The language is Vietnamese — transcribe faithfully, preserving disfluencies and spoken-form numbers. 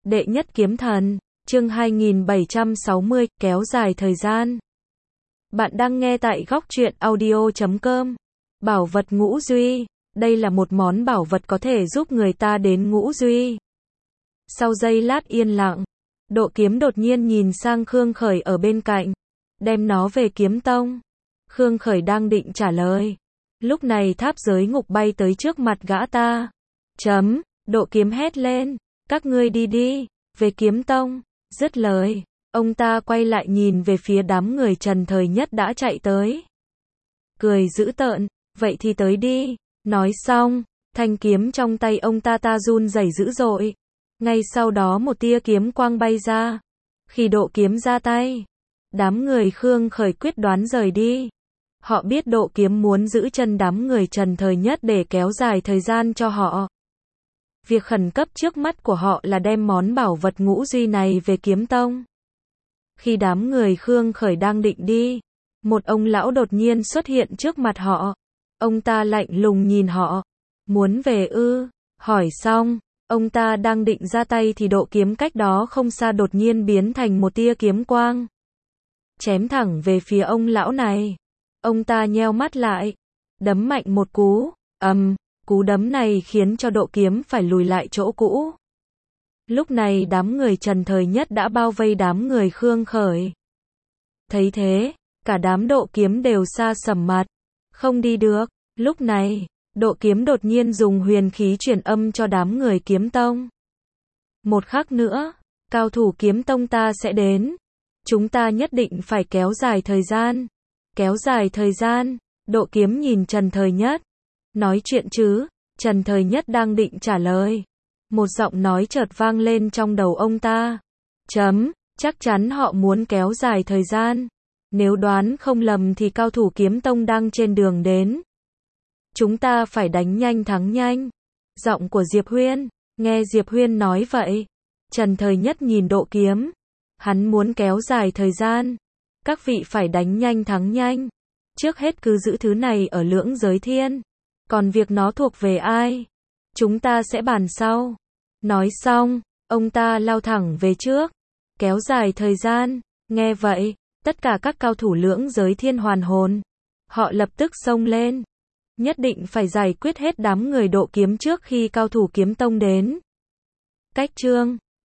Đệ nhất kiếm thần, chương hai nghìn bảy trăm sáu mươi, kéo dài thời gian. Bạn đang nghe tại góc truyện audio chấm com. Bảo vật ngũ duy, đây là một món bảo vật có thể giúp người ta đến ngũ duy. Sau giây lát yên lặng, Độ Kiếm đột nhiên nhìn sang Khương Khởi ở bên cạnh, đem nó về kiếm tông. Khương Khởi đang định trả lời. Lúc này tháp giới ngục bay tới trước mặt gã ta. Chấm, Độ Kiếm hét lên, các ngươi đi đi, về kiếm tông. Dứt lời, ông ta quay lại nhìn về phía đám người Trần Thời Nhất đã chạy tới. Cười dữ tợn, vậy thì tới đi. Nói xong, thanh kiếm trong tay ông ta ta run rẩy dữ dội. Ngay sau đó một tia kiếm quang bay ra. Khi Độ Kiếm ra tay, đám người Khương Khởi quyết đoán rời đi. Họ biết Độ Kiếm muốn giữ chân đám người Trần Thời Nhất để kéo dài thời gian cho họ. Việc khẩn cấp trước mắt của họ là đem món bảo vật ngũ duy này về kiếm tông. Khi đám người Khương Khởi đang định đi, một ông lão đột nhiên xuất hiện trước mặt họ. Ông ta lạnh lùng nhìn họ. Muốn về ư? Hỏi xong, ông ta đang định ra tay thì Độ Kiếm cách đó không xa đột nhiên biến thành một tia kiếm quang. Chém thẳng về phía ông lão này. Ông ta nheo mắt lại, đấm mạnh một cú, ầm, um, cú đấm này khiến cho Độ Kiếm phải lùi lại chỗ cũ. Lúc này đám người Trần Thời Nhất đã bao vây đám người Khương Khởi. Thấy thế, cả đám Độ Kiếm đều sa sầm mặt, không đi được. Lúc này, Độ Kiếm đột nhiên dùng huyền khí truyền âm cho đám người kiếm tông. Một khắc nữa, cao thủ kiếm tông ta sẽ đến. Chúng ta nhất định phải kéo dài thời gian. Kéo dài thời gian, Độ Kiếm nhìn Trần Thời Nhất. Nói chuyện chứ, Trần Thời Nhất đang định trả lời. Một giọng nói chợt vang lên trong đầu ông ta. Chấm, chắc chắn họ muốn kéo dài thời gian. Nếu đoán không lầm thì cao thủ kiếm tông đang trên đường đến. Chúng ta phải đánh nhanh thắng nhanh. Giọng của Diệp Huyên, nghe Diệp Huyên nói vậy. Trần Thời Nhất nhìn Độ Kiếm. Hắn muốn kéo dài thời gian. Các vị phải đánh nhanh thắng nhanh. Trước hết cứ giữ thứ này ở Lưỡng Giới Thiên. Còn việc nó thuộc về ai, chúng ta sẽ bàn sau. Nói xong, ông ta lao thẳng về trước. Kéo dài thời gian. Nghe vậy, tất cả các cao thủ Lưỡng Giới Thiên hoàn hồn. Họ lập tức xông lên. Nhất định phải giải quyết hết đám người Độ Kiếm trước khi cao thủ kiếm tông đến. Cách chương